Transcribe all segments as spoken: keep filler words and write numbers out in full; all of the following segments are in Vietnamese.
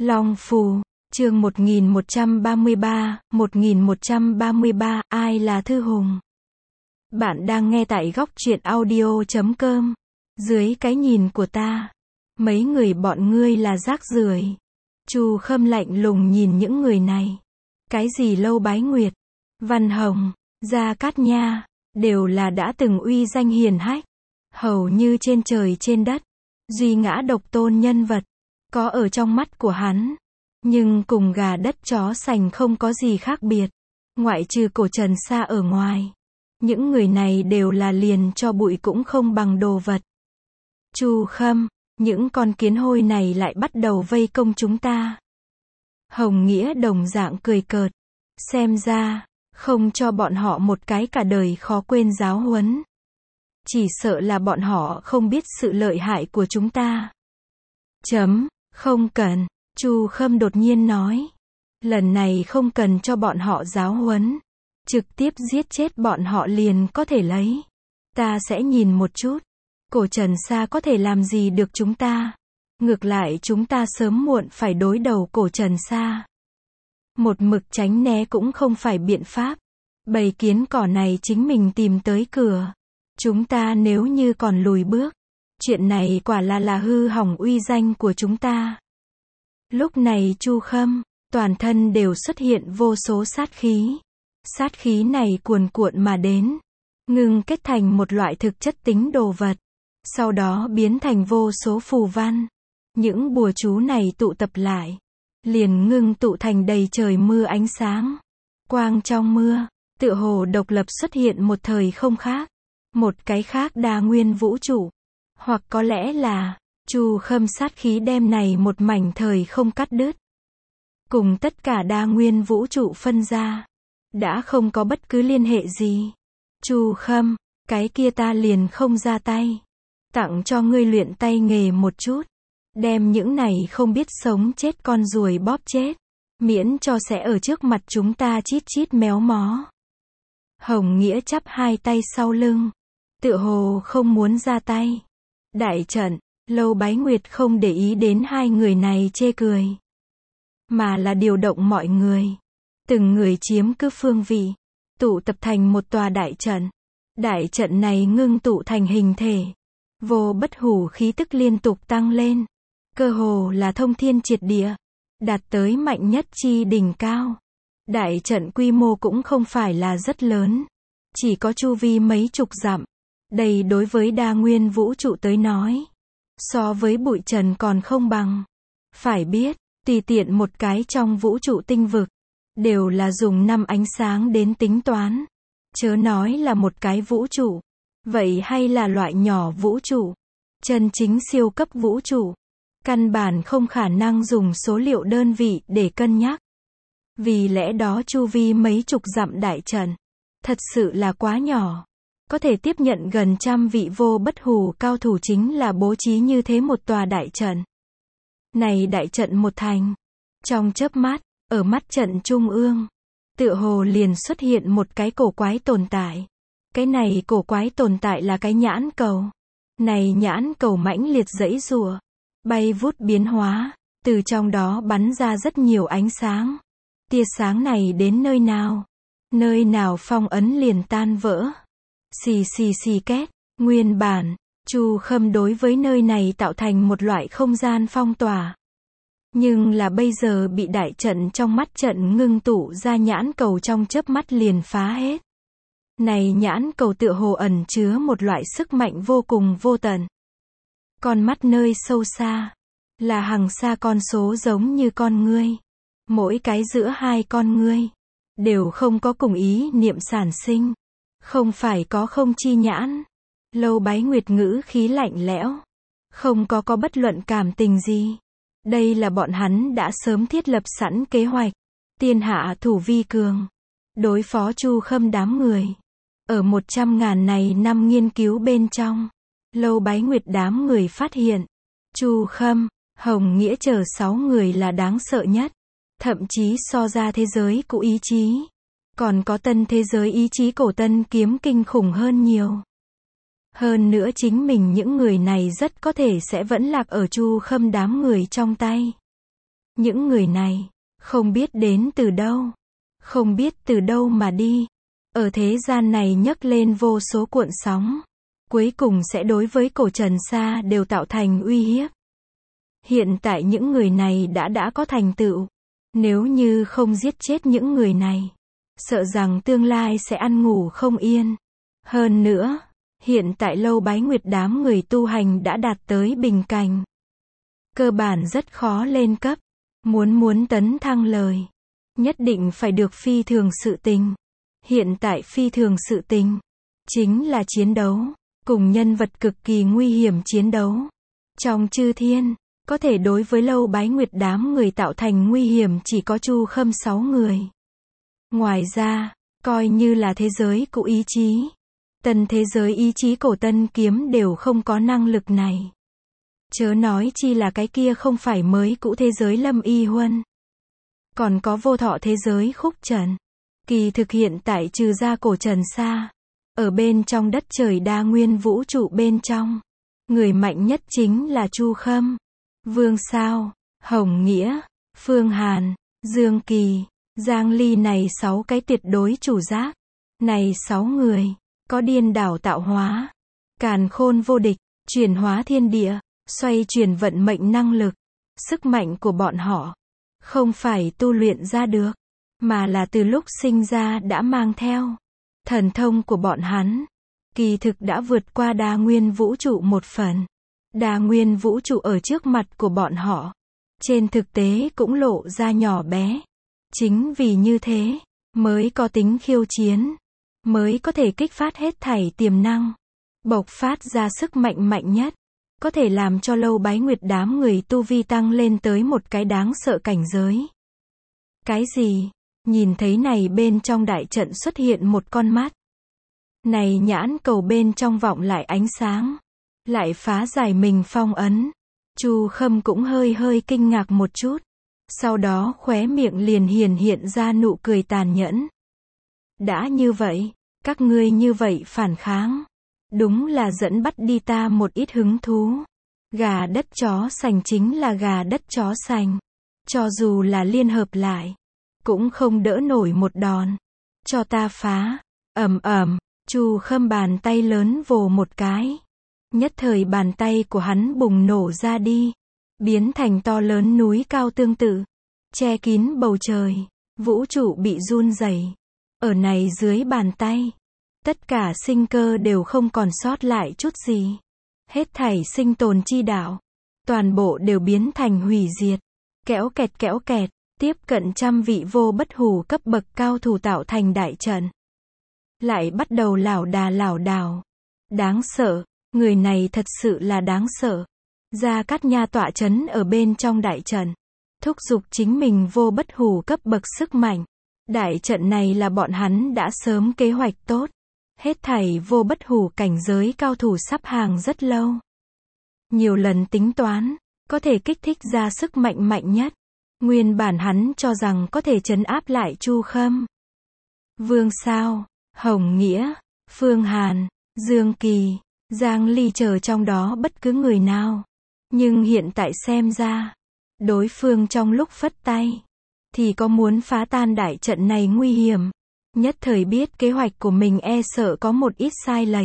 Long Phù, chương một nghìn một trăm ba mươi ba, một nghìn một trăm ba mươi ba, ai là Thư Hùng? Bạn đang nghe tại góc truyện audio chấm com. Dưới cái nhìn của ta, mấy người bọn ngươi là rác rưởi. Chu Khâm lạnh lùng nhìn những người này. Cái gì Lâu Bái Nguyệt, Văn Hồng, Gia Cát Nha, đều là đã từng uy danh hiển hách, hầu như trên trời trên đất, duy ngã độc tôn nhân vật, có ở trong mắt của hắn, nhưng cùng gà đất chó sành không có gì khác biệt, ngoại trừ Cổ Trần Sa ở ngoài. Những người này đều là liền cho bụi cũng không bằng đồ vật. Chu Khâm, những con kiến hôi này lại bắt đầu vây công chúng ta. Hồng Nghĩa đồng dạng cười cợt. Xem ra, không cho bọn họ một cái cả đời khó quên giáo huấn. Chỉ sợ là bọn họ không biết sự lợi hại của chúng ta. Chấm, không cần, Chu Khâm đột nhiên nói. Lần này không cần cho bọn họ giáo huấn. Trực tiếp giết chết bọn họ liền có thể lấy. Ta sẽ nhìn một chút. Cổ Trần Sa có thể làm gì được chúng ta. Ngược lại chúng ta sớm muộn phải đối đầu Cổ Trần Sa. Một mực tránh né cũng không phải biện pháp. Bầy kiến cỏ này chính mình tìm tới cửa. Chúng ta nếu như còn lùi bước, chuyện này quả là là hư hỏng uy danh của chúng ta. Lúc này Chu Khâm, toàn thân đều xuất hiện vô số sát khí. Sát khí này cuồn cuộn mà đến, ngưng kết thành một loại thực chất tính đồ vật. Sau đó biến thành vô số phù văn. Những bùa chú này tụ tập lại, liền ngưng tụ thành đầy trời mưa ánh sáng. Quang trong mưa, tựa hồ độc lập xuất hiện một thời không khác. Một cái khác đa nguyên vũ trụ. Hoặc có lẽ là, Chu Khâm sát khí đem này một mảnh thời không cắt đứt. Cùng tất cả đa nguyên vũ trụ phân ra. Đã không có bất cứ liên hệ gì. Chu Khâm, cái kia ta liền không ra tay. Tặng cho ngươi luyện tay nghề một chút. Đem những này không biết sống chết con ruồi bóp chết. Miễn cho sẽ ở trước mặt chúng ta chít chít méo mó. Hồng Nghĩa chắp hai tay sau lưng. Tựa hồ không muốn ra tay. Đại trận, Lâu Bái Nguyệt không để ý đến hai người này chê cười. Mà là điều động mọi người. Từng người chiếm cứ phương vị. Tụ tập thành một tòa đại trận. Đại trận này ngưng tụ thành hình thể. Vô bất hủ khí tức liên tục tăng lên. Cơ hồ là thông thiên triệt địa. Đạt tới mạnh nhất chi đỉnh cao. Đại trận quy mô cũng không phải là rất lớn. Chỉ có chu vi mấy chục dặm. Đây đối với đa nguyên vũ trụ tới nói. So với bụi trần còn không bằng. Phải biết, tùy tiện một cái trong vũ trụ tinh vực. Đều là dùng năm ánh sáng đến tính toán. Chớ nói là một cái vũ trụ. Vậy hay là loại nhỏ vũ trụ. Chân chính siêu cấp vũ trụ. Căn bản không khả năng dùng số liệu đơn vị để cân nhắc. Vì lẽ đó chu vi mấy chục dặm đại trận. Thật sự là quá nhỏ. Có thể tiếp nhận gần trăm vị vô bất hủ cao thủ chính là bố trí như thế một tòa đại trận. Này đại trận một thành. Trong chớp mắt, ở mắt trận trung ương. Tựa hồ liền xuất hiện một cái cổ quái tồn tại. Cái này cổ quái tồn tại là cái nhãn cầu. Này nhãn cầu mãnh liệt giãy giụa. Bay vút biến hóa. Từ trong đó bắn ra rất nhiều ánh sáng. Tia sáng này đến nơi nào? Nơi nào phong ấn liền tan vỡ. Xì xì xì két. Nguyên bản, Chu Khâm đối với nơi này tạo thành một loại không gian phong tỏa. Nhưng là bây giờ bị đại trận trong mắt trận ngưng tụ ra nhãn cầu trong chớp mắt liền phá hết. Này nhãn cầu tựa hồ ẩn chứa một loại sức mạnh vô cùng vô tận. Con mắt nơi sâu xa, là hằng xa con số giống như con ngươi. Mỗi cái giữa hai con ngươi, đều không có cùng ý niệm sản sinh. Không phải có không chi nhãn. Lâu Bái Nguyệt ngữ khí lạnh lẽo. Không có có bất luận cảm tình gì. Đây là bọn hắn đã sớm thiết lập sẵn kế hoạch. Tiên hạ thủ vi cường. Đối phó Chu Khâm đám người. Ở một trăm ngàn này năm nghiên cứu bên trong. Lâu Bái Nguyệt đám người phát hiện. Chu Khâm, Hồng Nghĩa chờ sáu người là đáng sợ nhất. Thậm chí so ra thế giới cũ ý chí. Còn có tân thế giới ý chí cổ tân kiếm kinh khủng hơn nhiều. Hơn nữa chính mình những người này rất có thể sẽ vẫn lạc ở Chu Khâm đám người trong tay. Những người này, không biết đến từ đâu, không biết từ đâu mà đi, ở thế gian này nhấc lên vô số cuộn sóng, cuối cùng sẽ đối với cổ Trần Sa đều tạo thành uy hiếp. Hiện tại những người này đã đã có thành tựu, nếu như không giết chết những người này, sợ rằng tương lai sẽ ăn ngủ không yên. Hơn nữa, hiện tại Lâu Bái Nguyệt đám người tu hành đã đạt tới bình cảnh, cơ bản rất khó lên cấp, muốn muốn tấn thăng lời, nhất định phải được phi thường sự tình. Hiện tại phi thường sự tình, chính là chiến đấu, cùng nhân vật cực kỳ nguy hiểm chiến đấu. Trong chư thiên, có thể đối với Lâu Bái Nguyệt đám người tạo thành nguy hiểm chỉ có Chu Khâm sáu người. Ngoài ra, coi như là thế giới cũ ý chí, tân thế giới ý chí cổ Tân Kiếm đều không có năng lực này. Chớ nói chi là cái kia không phải mới cũ thế giới Lâm Y Huân. Còn có vô thọ thế giới Khúc Trần. Kỳ thực hiện tại trừ ra cổ Trần Sa, ở bên trong đất trời đa nguyên vũ trụ bên trong, người mạnh nhất chính là Chu Khâm, Vương Sao, Hồng Nghĩa, Phương Hàn, Dương Kỳ, Giang Ly này sáu cái tuyệt đối chủ giác. Này sáu người, có điên đảo tạo hóa, càn khôn vô địch, chuyển hóa thiên địa, xoay chuyển vận mệnh năng lực. Sức mạnh của bọn họ, không phải tu luyện ra được, mà là từ lúc sinh ra đã mang theo. Thần thông của bọn hắn, kỳ thực đã vượt qua đa nguyên vũ trụ một phần. Đa nguyên vũ trụ ở trước mặt của bọn họ, trên thực tế cũng lộ ra nhỏ bé. Chính vì như thế, mới có tính khiêu chiến, mới có thể kích phát hết thảy tiềm năng, bộc phát ra sức mạnh mạnh nhất, có thể làm cho Lâu Bái Nguyệt đám người tu vi tăng lên tới một cái đáng sợ cảnh giới. Cái gì? Nhìn thấy này bên trong đại trận xuất hiện một con mắt. Này nhãn cầu bên trong vọng lại ánh sáng, lại phá giải mình phong ấn. Chu Khâm cũng hơi hơi kinh ngạc một chút, sau đó khóe miệng liền hiển hiện ra nụ cười tàn nhẫn. Đã như vậy, các ngươi như vậy phản kháng, đúng là dẫn bắt đi ta một ít hứng thú. Gà đất chó sành chính là gà đất chó sành, cho dù là liên hợp lại, cũng không đỡ nổi một đòn. Cho ta phá. Ầm ầm, Chu Khâm bàn tay lớn vồ một cái. Nhất thời bàn tay của hắn bùng nổ ra đi, biến thành to lớn núi cao tương tự, che kín bầu trời, vũ trụ bị run rẩy. Ở này dưới bàn tay, tất cả sinh cơ đều không còn sót lại chút gì. Hết thảy sinh tồn chi đạo, toàn bộ đều biến thành hủy diệt. Kéo kẹt kéo kẹt, tiếp cận trăm vị vô bất hủ cấp bậc cao thủ tạo thành đại trận. Lại bắt đầu lảo đà lảo đảo. Đáng sợ, người này thật sự là đáng sợ. Gia Cát Nha tọa chấn ở bên trong đại trận, thúc giục chính mình vô bất hủ cấp bậc sức mạnh. Đại trận này là bọn hắn đã sớm kế hoạch tốt. Hết thảy vô bất hủ cảnh giới cao thủ sắp hàng rất lâu. Nhiều lần tính toán, có thể kích thích ra sức mạnh mạnh nhất. Nguyên bản hắn cho rằng có thể trấn áp lại Chu Khâm, Vương Sao, Hồng Nghĩa, Phương Hàn, Dương Kỳ, Giang Ly chờ trong đó bất cứ người nào. Nhưng hiện tại xem ra, đối phương trong lúc phất tay, thì có muốn phá tan đại trận này nguy hiểm. Nhất thời biết kế hoạch của mình e sợ có một ít sai lệch.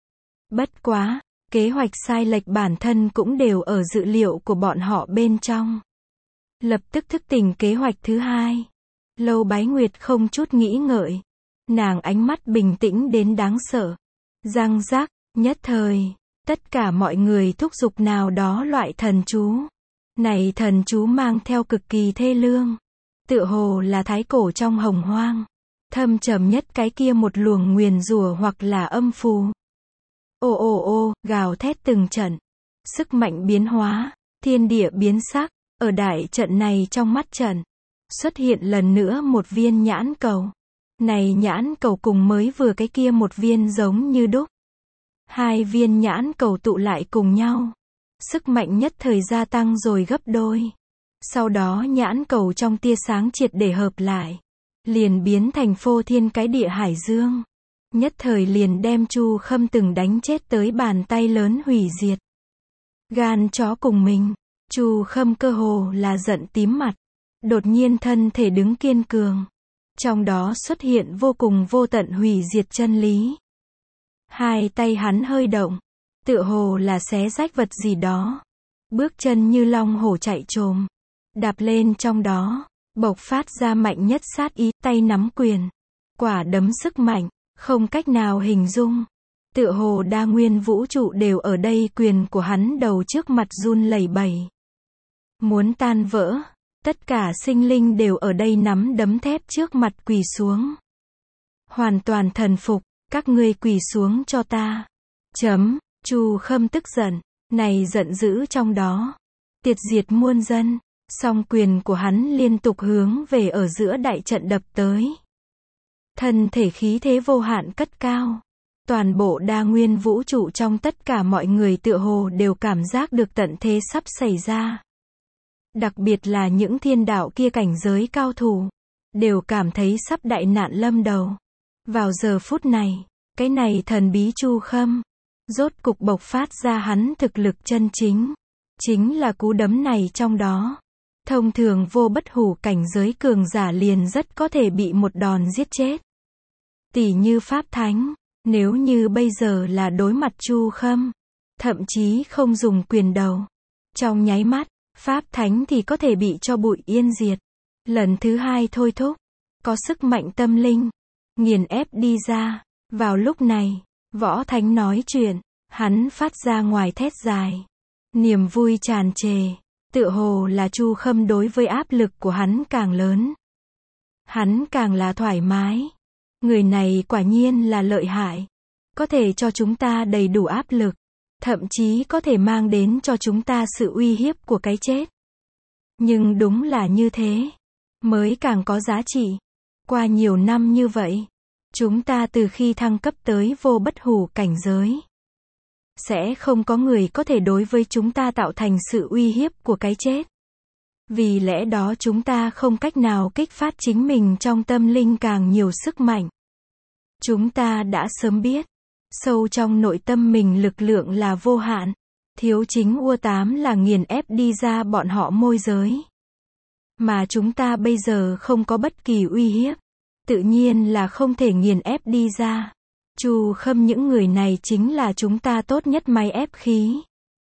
Bất quá, kế hoạch sai lệch bản thân cũng đều ở dự liệu của bọn họ bên trong. Lập tức thức tỉnh kế hoạch thứ hai. Lâu Bái Nguyệt không chút nghĩ ngợi. Nàng ánh mắt bình tĩnh đến đáng sợ. Răng rắc, nhất thời, tất cả mọi người thúc giục nào đó loại thần chú. Này thần chú mang theo cực kỳ thê lương. Tựa hồ là thái cổ trong hồng hoang. Thâm trầm nhất cái kia một luồng nguyền rủa hoặc là âm phù. Ô ô ô, gào thét từng trận. Sức mạnh biến hóa, thiên địa biến sắc. Ở đại trận này trong mắt trận, xuất hiện lần nữa một viên nhãn cầu. Này nhãn cầu cùng mới vừa cái kia một viên giống như đúc. Hai viên nhãn cầu tụ lại cùng nhau. Sức mạnh nhất thời gia tăng rồi gấp đôi. Sau đó nhãn cầu trong tia sáng triệt để hợp lại. Liền biến thành phô thiên cái địa hải dương. Nhất thời liền đem Chu Khâm từng đánh chết tới bàn tay lớn hủy diệt. Gan chó cùng mình. Chu Khâm cơ hồ là giận tím mặt. đột nhiên thân thể đứng kiên cường. Trong đó xuất hiện vô cùng vô tận hủy diệt chân lý. Hai tay hắn hơi động, tựa hồ là xé rách vật gì đó. Bước chân như long hổ chạy trồm, đạp lên trong đó, bộc phát ra mạnh nhất sát ý, tay nắm quyền. Quả đấm sức mạnh, không cách nào hình dung. Tựa hồ đa nguyên vũ trụ đều ở đây, quyền của hắn đầu trước mặt run lẩy bẩy. Muốn tan vỡ, tất cả sinh linh đều ở đây nắm đấm thép trước mặt quỳ xuống. Hoàn toàn thần phục, các ngươi quỳ xuống cho ta. Chấm, Chu Khâm tức giận, này giận dữ trong đó. Tiệt diệt muôn dân, song quyền của hắn liên tục hướng về ở giữa đại trận đập tới. Thân thể khí thế vô hạn cất cao. Toàn bộ đa nguyên vũ trụ trong tất cả mọi người tựa hồ đều cảm giác được tận thế sắp xảy ra. Đặc biệt là những thiên đạo kia cảnh giới cao thủ, đều cảm thấy sắp đại nạn lâm đầu. Vào giờ phút này, cái này thần bí Chu Khâm, rốt cục bộc phát ra hắn thực lực chân chính. Chính là cú đấm này trong đó. Thông thường vô bất hủ cảnh giới cường giả liền rất có thể bị một đòn giết chết. Tỷ như Pháp Thánh, nếu như bây giờ là đối mặt Chu Khâm, thậm chí không dùng quyền đầu. Trong nháy mắt, Pháp Thánh thì có thể bị cho bụi yên diệt. Lần thứ hai thôi thúc, có sức mạnh tâm linh, nghiền ép đi ra. Vào lúc này, Võ Thánh nói chuyện, hắn phát ra ngoài thét dài. Niềm vui tràn trề, tựa hồ là Chu Khâm đối với áp lực của hắn càng lớn. Hắn càng là thoải mái. Người này quả nhiên là lợi hại. Có thể cho chúng ta đầy đủ áp lực. Thậm chí có thể mang đến cho chúng ta sự uy hiếp của cái chết. Nhưng đúng là như thế, mới càng có giá trị. Qua nhiều năm như vậy, chúng ta từ khi thăng cấp tới vô bất hủ cảnh giới, sẽ không có người có thể đối với chúng ta tạo thành sự uy hiếp của cái chết. Vì lẽ đó chúng ta không cách nào kích phát chính mình trong tâm linh càng nhiều sức mạnh. Chúng ta đã sớm biết, sâu trong nội tâm mình lực lượng là vô hạn. Thiếu chính ua tám là nghiền ép đi ra bọn họ môi giới. Mà chúng ta bây giờ không có bất kỳ uy hiếp. Tự nhiên là không thể nghiền ép đi ra. Chu Khâm những người này chính là chúng ta tốt nhất máy ép khí.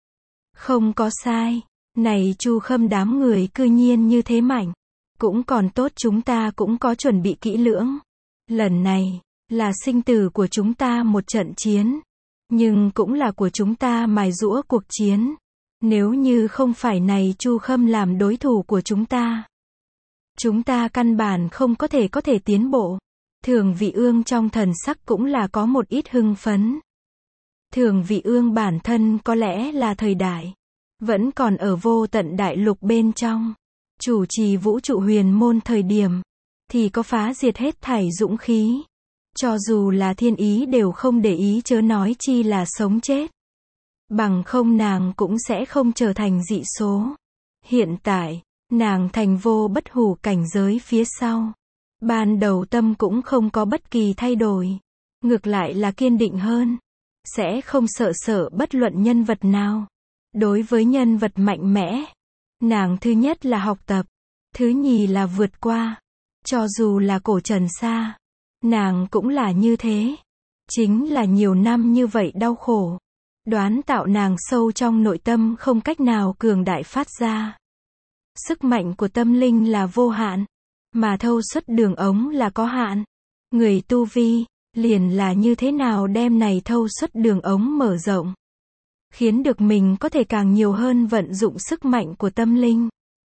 Không có sai. Này Chu Khâm đám người cư nhiên như thế mạnh. Cũng còn tốt chúng ta cũng có chuẩn bị kỹ lưỡng. Lần này, là sinh tử của chúng ta một trận chiến. Nhưng cũng là của chúng ta mài giũa cuộc chiến. Nếu như không phải này Chu Khâm làm đối thủ của chúng ta, chúng ta căn bản không có thể có thể tiến bộ. Thường Vị Ương trong thần sắc cũng là có một ít hưng phấn. Thường Vị Ương bản thân có lẽ là thời đại, vẫn còn ở vô tận đại lục bên trong. Chủ trì vũ trụ huyền môn thời điểm, thì có phá diệt hết thảy dũng khí. Cho dù là thiên ý đều không để ý chớ nói chi là sống chết. Bằng không nàng cũng sẽ không trở thành dị số. Hiện tại, nàng thành vô bất hủ cảnh giới phía sau. Ban đầu tâm cũng không có bất kỳ thay đổi. Ngược lại là kiên định hơn. Sẽ không sợ sợ bất luận nhân vật nào. Đối với nhân vật mạnh mẽ, nàng thứ nhất là học tập. Thứ nhì là vượt qua. Cho dù là cổ Trần Sa, nàng cũng là như thế. Chính là nhiều năm như vậy đau khổ. Đoán tạo nàng sâu trong nội tâm không cách nào cường đại phát ra. Sức mạnh của tâm linh là vô hạn. Mà thâu xuất đường ống là có hạn. Người tu vi, liền là như thế nào đem này thâu xuất đường ống mở rộng. Khiến được mình có thể càng nhiều hơn vận dụng sức mạnh của tâm linh.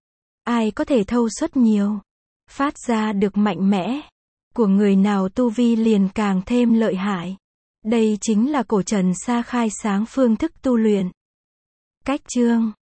Ai có thể thâu xuất nhiều, phát ra được mạnh mẽ, của người nào tu vi liền càng thêm lợi hại. Đây chính là cổ Trần Sa khai sáng phương thức tu luyện. Cách chương